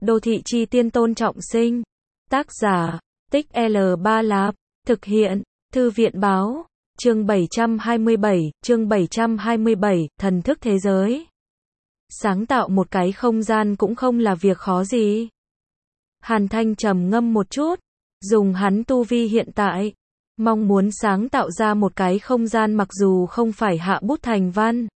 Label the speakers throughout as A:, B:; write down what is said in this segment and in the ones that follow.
A: Đô thị chi tiên Tôn Trọng Sinh. Tác giả, Tích L3 Lạp. Thực hiện, Thư viện báo. Chương 727, thần thức thế giới. Sáng tạo một cái không gian cũng không là việc khó gì. Hàn Thanh trầm ngâm một chút, dùng hắn tu vi hiện tại, mong muốn sáng tạo ra một cái không gian mặc dù không phải hạ bút thành văn.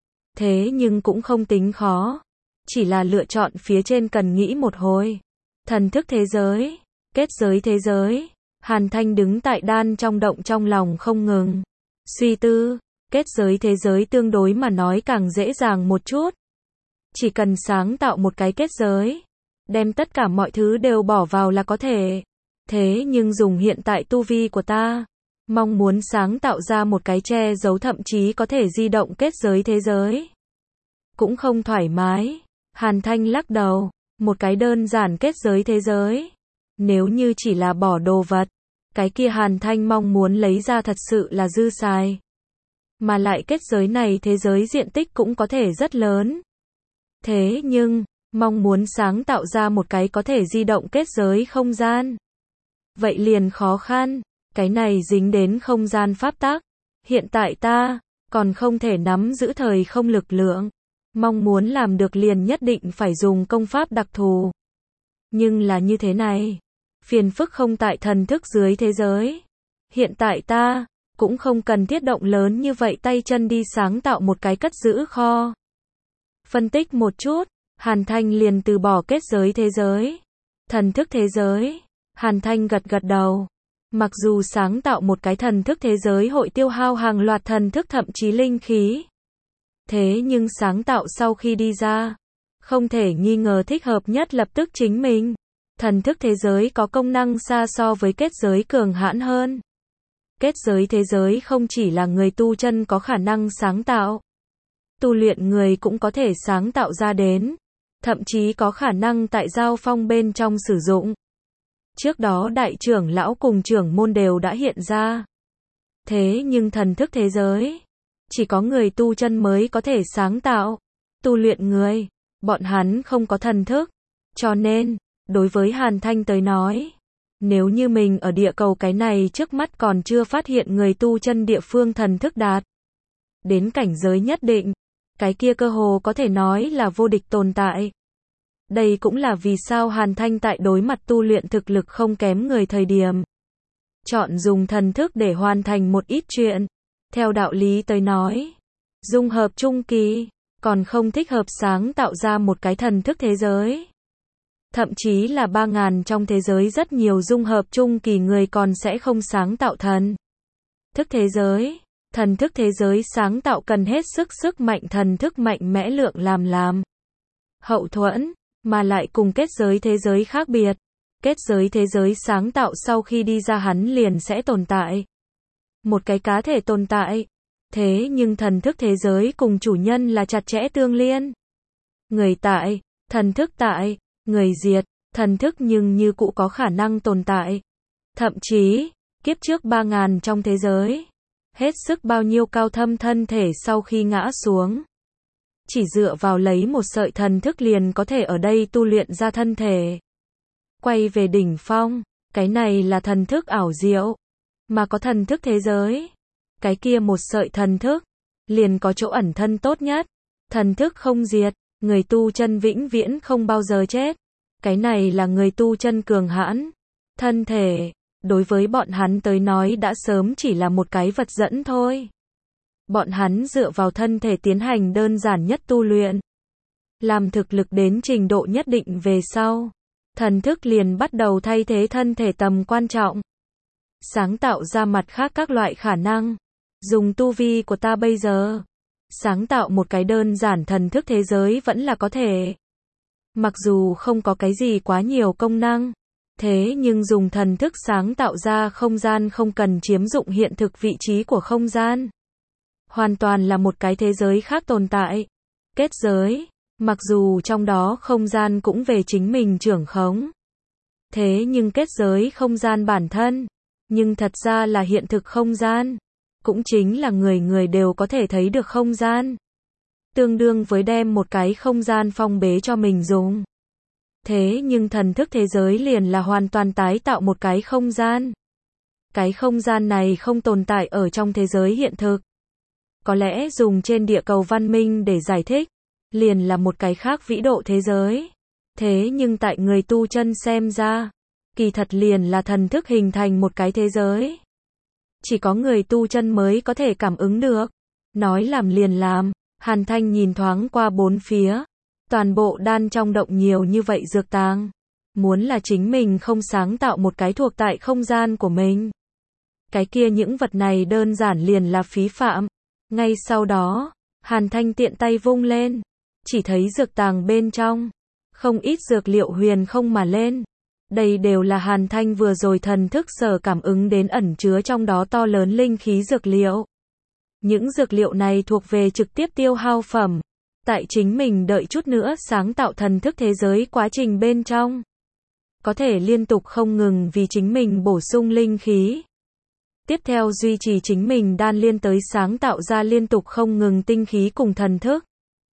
A: Thế nhưng cũng không tính khó, chỉ là lựa chọn phía trên cần nghĩ một hồi. Thần thức thế giới, kết giới thế giới. Hàn Thanh đứng tại đan trong động trong lòng không ngừng suy tư, kết giới thế giới tương đối mà nói càng dễ dàng một chút. Chỉ cần sáng tạo một cái kết giới, đem tất cả mọi thứ đều bỏ vào là có thể. Thế nhưng dùng hiện tại tu vi của ta, mong muốn sáng tạo ra một cái che giấu thậm chí có thể di động kết giới thế giới, cũng không thoải mái. Hàn Thanh lắc đầu, một cái đơn giản kết giới thế giới, nếu như chỉ là bỏ đồ vật, cái kia Hàn Thanh mong muốn lấy ra thật sự là dư xài. Mà lại kết giới này thế giới diện tích cũng có thể rất lớn. Thế nhưng, mong muốn sáng tạo ra một cái có thể di động kết giới không gian, vậy liền khó khăn, cái này dính đến không gian pháp tắc. Hiện tại ta, còn không thể nắm giữ thời không lực lượng. Mong muốn làm được liền nhất định phải dùng công pháp đặc thù. Nhưng là như thế này, phiền phức không tại thần thức dưới thế giới. Hiện tại ta, cũng không cần thiết động lớn như vậy tay chân đi sáng tạo một cái cất giữ kho. Phân tích một chút, Hàn Thanh liền từ bỏ kết giới thế giới. Thần thức thế giới. Hàn Thanh gật gật đầu. Mặc dù sáng tạo một cái thần thức thế giới hội tiêu hao hàng loạt thần thức thậm chí linh khí. Thế nhưng sáng tạo sau khi đi ra, không thể nghi ngờ thích hợp nhất lập tức chính mình. Thần thức thế giới có công năng xa so với kết giới cường hãn hơn. Kết giới thế giới không chỉ là người tu chân có khả năng sáng tạo. Tu luyện người cũng có thể sáng tạo ra đến. Thậm chí có khả năng tại giao phong bên trong sử dụng. Trước đó đại trưởng lão cùng trưởng môn đều đã hiện ra. Thế nhưng thần thức thế giới, chỉ có người tu chân mới có thể sáng tạo. Tu luyện người, bọn hắn không có thần thức. Cho nên, đối với Hàn Thanh tới nói, nếu như mình ở địa cầu cái này trước mắt còn chưa phát hiện người tu chân địa phương thần thức đạt đến cảnh giới nhất định, cái kia cơ hồ có thể nói là vô địch tồn tại. Đây cũng là vì sao Hàn Thanh tại đối mặt tu luyện thực lực không kém người thời điểm, chọn dùng thần thức để hoàn thành một ít chuyện. Theo đạo lý tới nói, dung hợp trung kỳ, còn không thích hợp sáng tạo ra một cái thần thức thế giới. Thậm chí là 3.000 trong thế giới rất nhiều dung hợp trung kỳ người còn sẽ không sáng tạo thần thức thế giới. Thần thức thế giới sáng tạo cần hết sức mạnh thần thức mạnh mẽ lượng làm hậu thuẫn, mà lại cùng kết giới thế giới khác biệt. Kết giới thế giới sáng tạo sau khi đi ra hắn liền sẽ tồn tại. Một cái cá thể tồn tại. Thế nhưng thần thức thế giới cùng chủ nhân là chặt chẽ tương liên. Người tại, thần thức tại, người diệt, thần thức nhưng như cũ có khả năng tồn tại. Thậm chí, kiếp trước 3.000 trong thế giới, hết sức bao nhiêu cao thâm thân thể sau khi ngã xuống, chỉ dựa vào lấy một sợi thần thức liền có thể ở đây tu luyện ra thân thể. Quay về đỉnh phong, cái này là thần thức ảo diệu. Mà có thần thức thế giới, cái kia một sợi thần thức, liền có chỗ ẩn thân tốt nhất. Thần thức không diệt, người tu chân vĩnh viễn không bao giờ chết. Cái này là người tu chân cường hãn. Thân thể, đối với bọn hắn tới nói đã sớm chỉ là một cái vật dẫn thôi. Bọn hắn dựa vào thân thể tiến hành đơn giản nhất tu luyện. Làm thực lực đến trình độ nhất định về sau, thần thức liền bắt đầu thay thế thân thể tầm quan trọng. Sáng tạo ra mặt khác các loại khả năng. Dùng tu vi của ta bây giờ, sáng tạo một cái đơn giản thần thức thế giới vẫn là có thể. Mặc dù không có cái gì quá nhiều công năng, thế nhưng dùng thần thức sáng tạo ra không gian không cần chiếm dụng hiện thực vị trí của không gian. Hoàn toàn là một cái thế giới khác tồn tại. Kết giới, mặc dù trong đó không gian cũng về chính mình trưởng khống. Thế nhưng kết giới không gian bản thân, nhưng thật ra là hiện thực không gian. Cũng chính là người đều có thể thấy được không gian. Tương đương với đem một cái không gian phong bế cho mình dùng. Thế nhưng thần thức thế giới liền là hoàn toàn tái tạo một cái không gian. Cái không gian này không tồn tại ở trong thế giới hiện thực. Có lẽ dùng trên địa cầu văn minh để giải thích, liền là một cái khác vĩ độ thế giới. Thế nhưng tại người tu chân xem ra, kỳ thật liền là thần thức hình thành một cái thế giới. Chỉ có người tu chân mới có thể cảm ứng được. Nói làm liền làm, Hàn Thanh nhìn thoáng qua bốn phía. Toàn bộ đan trong động nhiều như vậy dược tàng. Muốn là chính mình không sáng tạo một cái thuộc tại không gian của mình. Cái kia những vật này đơn giản liền là phí phạm. Ngay sau đó, Hàn Thanh tiện tay vung lên. Chỉ thấy dược tàng bên trong. Không ít dược liệu huyền không mà lên. Đây đều là Hàn Thanh vừa rồi thần thức sở cảm ứng đến ẩn chứa trong đó to lớn linh khí dược liệu. Những dược liệu này thuộc về trực tiếp tiêu hao phẩm. Tại chính mình đợi chút nữa sáng tạo thần thức thế giới quá trình bên trong. Có thể liên tục không ngừng vì chính mình bổ sung linh khí. Tiếp theo duy trì chính mình đan liên tới sáng tạo ra liên tục không ngừng tinh khí cùng thần thức.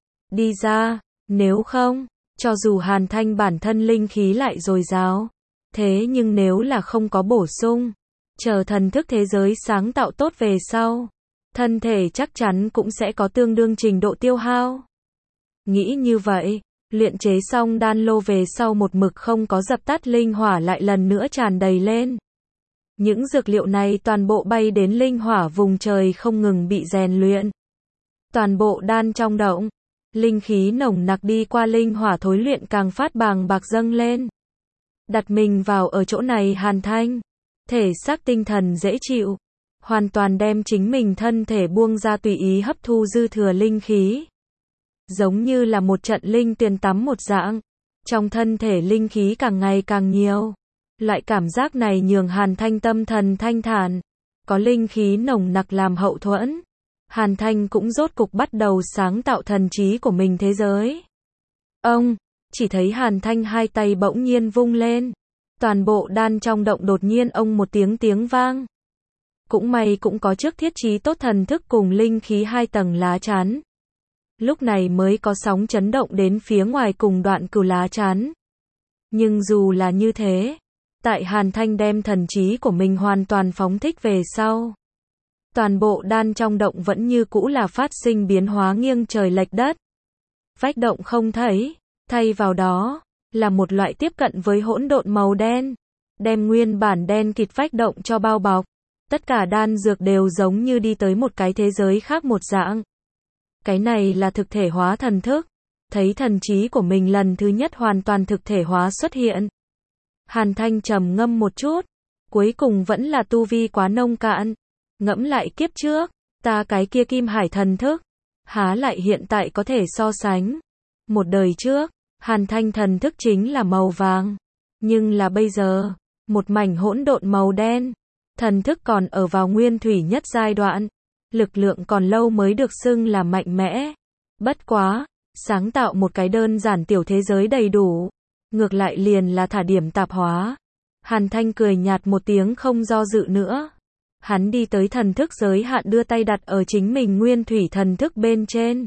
A: Đi ra, nếu không, cho dù Hàn Thanh bản thân linh khí lại dồi dào. Thế nhưng nếu là không có bổ sung, chờ thần thức thế giới sáng tạo tốt về sau, thân thể chắc chắn cũng sẽ có tương đương trình độ tiêu hao. Nghĩ như vậy, luyện chế xong đan lô về sau một mực không có dập tắt linh hỏa lại lần nữa tràn đầy lên. Những dược liệu này toàn bộ bay đến linh hỏa vùng trời không ngừng bị rèn luyện. Toàn bộ đan trong động, linh khí nồng nặc đi qua linh hỏa thối luyện càng phát bàng bạc dâng lên. Đặt mình vào ở chỗ này Hàn Thanh, thể xác tinh thần dễ chịu, hoàn toàn đem chính mình thân thể buông ra tùy ý hấp thu dư thừa linh khí. Giống như là một trận linh tuyền tắm một dạng, trong thân thể linh khí càng ngày càng nhiều. Loại cảm giác này nhường Hàn Thanh tâm thần thanh thản, có linh khí nồng nặc làm hậu thuẫn. Hàn Thanh cũng rốt cục bắt đầu sáng tạo thần trí của mình thế giới. Ông, chỉ thấy Hàn Thanh hai tay bỗng nhiên vung lên. Toàn bộ đan trong động đột nhiên ông một tiếng vang. Cũng may cũng có trước thiết trí tốt thần thức cùng linh khí hai tầng lá chắn. Lúc này mới có sóng chấn động đến phía ngoài cùng đoạn cửu lá chắn. Nhưng dù là như thế, tại Hàn Thanh đem thần trí của mình hoàn toàn phóng thích về sau. Toàn bộ đan trong động vẫn như cũ là phát sinh biến hóa nghiêng trời lệch đất. Vách động không thấy, thay vào đó, là một loại tiếp cận với hỗn độn màu đen. Đem nguyên bản đen kịt vách động cho bao bọc. Tất cả đan dược đều giống như đi tới một cái thế giới khác một dạng. Cái này là thực thể hóa thần thức. Thấy thần trí của mình lần thứ nhất hoàn toàn thực thể hóa xuất hiện. Hàn Thanh trầm ngâm một chút. Cuối cùng vẫn là tu vi quá nông cạn. Ngẫm lại kiếp trước, ta cái kia kim hải thần thức. Há lại hiện tại có thể so sánh. Một đời trước, Hàn Thanh thần thức chính là màu vàng. Nhưng là bây giờ, một mảnh hỗn độn màu đen. Thần thức còn ở vào nguyên thủy nhất giai đoạn. Lực lượng còn lâu mới được xưng là mạnh mẽ. Bất quá, sáng tạo một cái đơn giản tiểu thế giới đầy đủ. Ngược lại liền là thả điểm tạp hóa. Hàn Thanh cười nhạt một tiếng không do dự nữa. Hắn đi tới thần thức giới hạn đưa tay đặt ở chính mình nguyên thủy thần thức bên trên.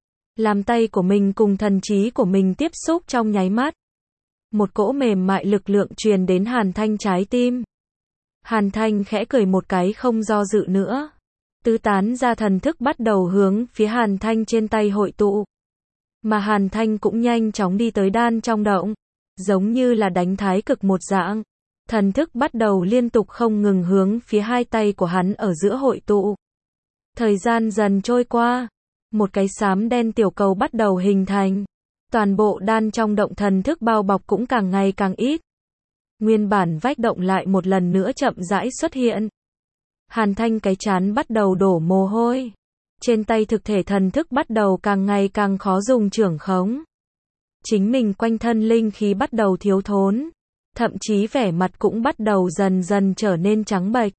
A: Làm tay của mình cùng thần trí của mình tiếp xúc trong nháy mắt. Một cỗ mềm mại lực lượng truyền đến Hàn Thanh trái tim. Hàn Thanh khẽ cười một cái không do dự nữa. Tứ tán ra thần thức bắt đầu hướng phía Hàn Thanh trên tay hội tụ. Mà Hàn Thanh cũng nhanh chóng đi tới đan trong động. Giống như là đánh thái cực một dạng. Thần thức bắt đầu liên tục không ngừng hướng phía hai tay của hắn ở giữa hội tụ. Thời gian dần trôi qua. Một cái xám đen tiểu cầu bắt đầu hình thành. Toàn bộ đan trong động thần thức bao bọc cũng càng ngày càng ít. Nguyên bản vách động lại một lần nữa chậm rãi xuất hiện. Hàn Thanh cái trán bắt đầu đổ mồ hôi. Trên tay thực thể thần thức bắt đầu càng ngày càng khó dùng trưởng khống. Chính mình quanh thân linh khí bắt đầu thiếu thốn. Thậm chí vẻ mặt cũng bắt đầu dần dần trở nên trắng bệch.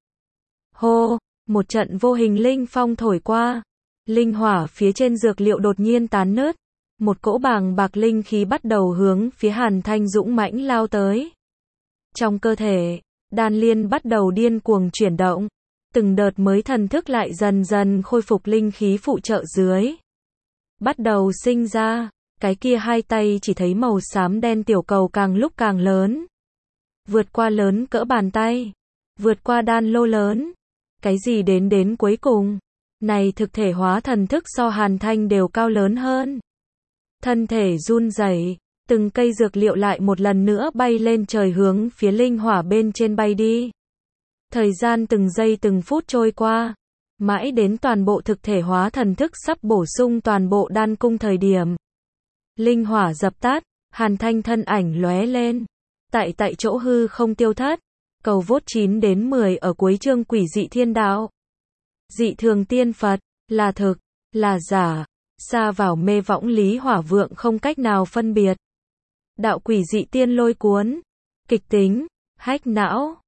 A: Hô, một trận vô hình linh phong thổi qua. Linh hỏa phía trên dược liệu đột nhiên tán nứt. Một cỗ bàng bạc linh khí bắt đầu hướng phía Hàn Thanh dũng mãnh lao tới. Trong cơ thể, đan liên bắt đầu điên cuồng chuyển động. Từng đợt mới thần thức lại dần dần khôi phục linh khí phụ trợ dưới. Bắt đầu sinh ra, cái kia hai tay chỉ thấy màu xám đen tiểu cầu càng lúc càng lớn. Vượt qua lớn cỡ bàn tay, vượt qua đan lô lớn. Cái gì đến cuối cùng? Này thực thể hóa thần thức so Hàn Thanh đều cao lớn hơn. Thân thể run rẩy, từng cây dược liệu lại một lần nữa bay lên trời hướng phía linh hỏa bên trên bay đi. Thời gian từng giây từng phút trôi qua, mãi đến toàn bộ thực thể hóa thần thức sắp bổ sung toàn bộ đan cung thời điểm. Linh hỏa dập tắt, Hàn Thanh thân ảnh lóe lên. Tại chỗ hư không tiêu thất. Cầu vốt 9 đến 10 ở cuối chương Quỷ dị thiên đạo. Dị thường tiên Phật, là thực, là giả, xa vào mê võng Lý Hỏa Vượng không cách nào phân biệt. Đạo quỷ dị tiên lôi cuốn, kịch tính, hách não.